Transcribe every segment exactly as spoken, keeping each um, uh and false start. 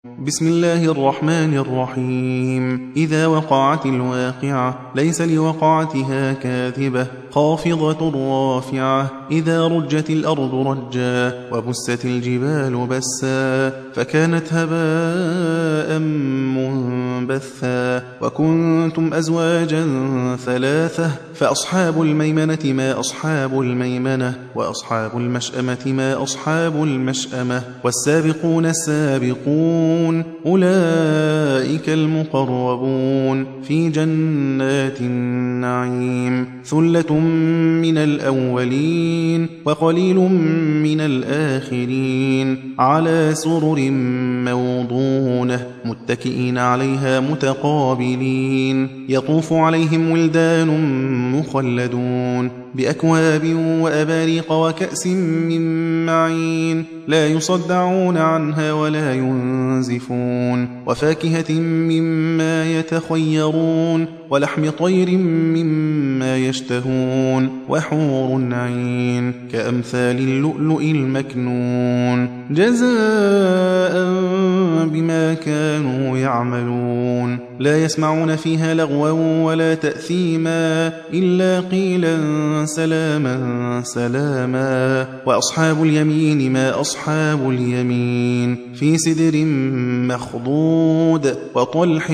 بسم الله الرحمن الرحيم. إذا وقعت الواقعة ليس لوقعتها كاذبة خافضة رافعة. إذا رجت الأرض رجا وبست الجبال بسا فكانت هباء منبثا وكنتم أزواجا ثلاثة فأصحاب الميمنة ما أصحاب الميمنة وأصحاب المشأمة ما أصحاب المشأمة والسابقون السابقون أولئك المقربون في جنات النعيم. ثلة من الأولين وقليل من الآخرين على سرر موضونة متكئين عليها متقابلين يطوف عليهم ولدان مخلدون بأكواب وأباريق وكأس من معين لا يصدعون عنها ولا ينزفون وفاكهة مما يتخيرون ولحم طير مما يشتهون وحور عين كأمثال اللؤلؤ المكنون جزاء بما كانوا يعملون. لا يسمعون فيها لغوا ولا تأثيما إلا قيلا سلاما سلاما. وأصحاب اليمين ما أصحاب اليمين في سدر مخضود وطلح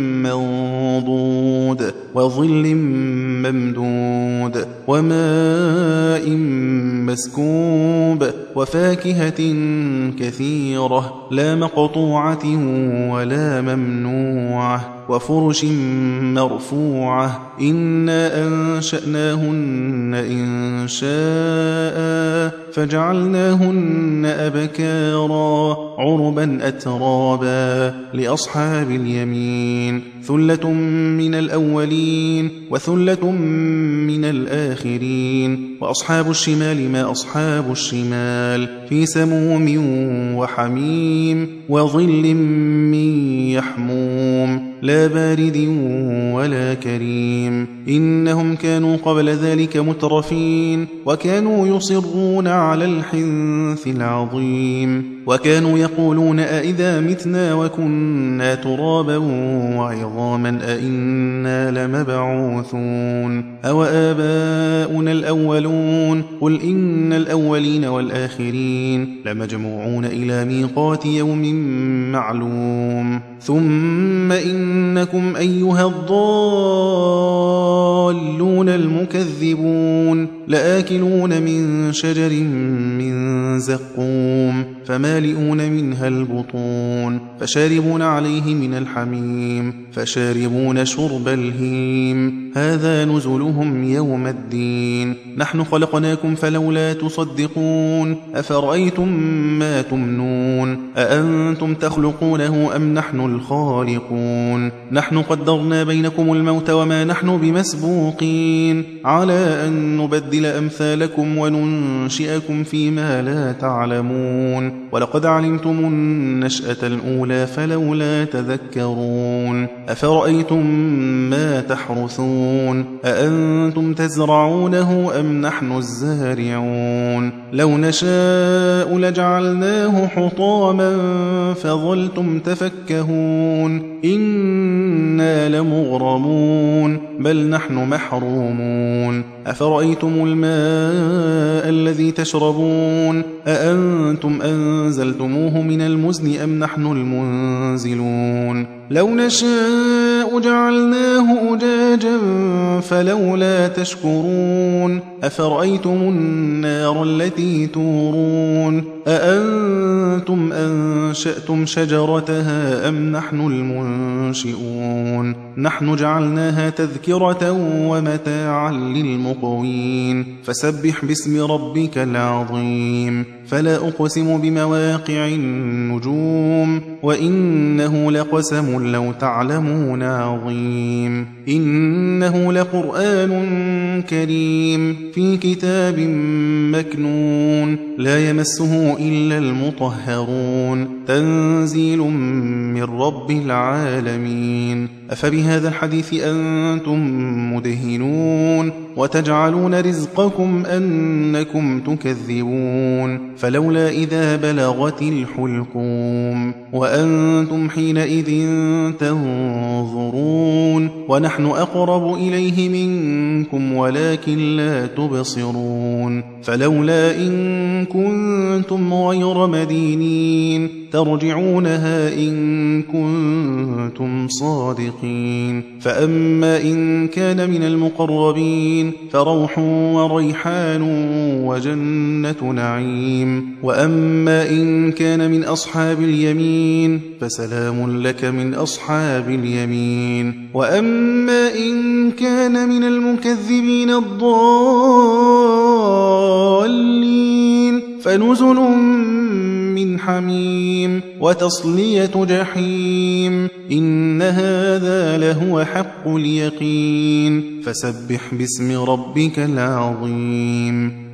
منضود وظل ممدود وماء مسكوب وفاكهة كثيرة لا مقطوعة ولا ممنوعة وفرش مرفوعة إنا أنشأناهن إن شاء فجعلناهن أبكارا عربا أترابا لأصحاب اليمين. ثلة من الأولين وثلة من الآخرين وأصحاب الشمال ما أصحاب الشمال في سموم وحميم وظل من يحموم لا بارد ولا كريم. إنهم كانوا قبل ذلك مترفين وكانوا يصرون على الحنث العظيم وكانوا يقولون أئذا متنا وكنا ترابا وعظاما أئنا لمبعوثون أو آباؤنا الأولون قل إن الأولين والآخرين لمجموعون إلى ميقات يوم معلوم. ثم إنكم أيها الضالون المكذبون لآكلون من شجر من زقوم فمالئون منها البطون فشاربون عليه من الحميم فشاربون شرب الهيم هذا نزلهم يوم الدين. نحن خلقناكم فلولا تصدقون أفرأيتم ما تمنون أأنتم تخلقونه أم نحن الخالقون نحن قدرنا بينكم الموت وما نحن بمسبوقين على أن نبدل أمثالكم وننشئكم فيما لا تعلمون ولقد علمتم النشأة الأولى فلولا تذكرون أفرأيتم ما تحرثون أأنتم تزرعونه أم نحن الزارعون لو نشاء لجعلناه حطاما فظلتم تفكهون إنا لمغرمون بل نحن محرومون. أفرأيتم الماء الذي تشربون أأنتم أنزلتموه من المزن أم نحن المنزلون لو نشاء جعلناه أجاجا فلولا تشكرون أفرأيتم النار التي تورون أأنتم أنشأتم شجرتها أم نحن المنشئون نحن جعلناها تذكرة ومتاعا للمقوين. فسبح باسم ربك العظيم. فلا أقسم بمواقع النجوم وإنه لقسم لو تعلمون عظيم. إنه لقرآن كريم في كتاب مكنون لا يمسه إلا المطهرون تنزيل من رب العالمين. أفبهذا الحديث أنتم مدهنون وتجعلون رزقكم أنكم تكذبون فلولا إذا بلغت الحلقوم وأنتم حينئذ تنظرون ونحن أقرب إليه منكم ولكن لا تبصرون فلولا إن كنتم غير مدينين ترجعونها إن كنتم صادقين فأما إن كان من المقربين فروح وريحان وجنة نعيم وأما إن كان من أصحاب اليمين فسلام لك من أصحاب اليمين وأما إن كان من المكذبين الضالين فنزل من حميم وتصلية جحيم إن هذا لهو حق اليقين فسبح باسم ربك العظيم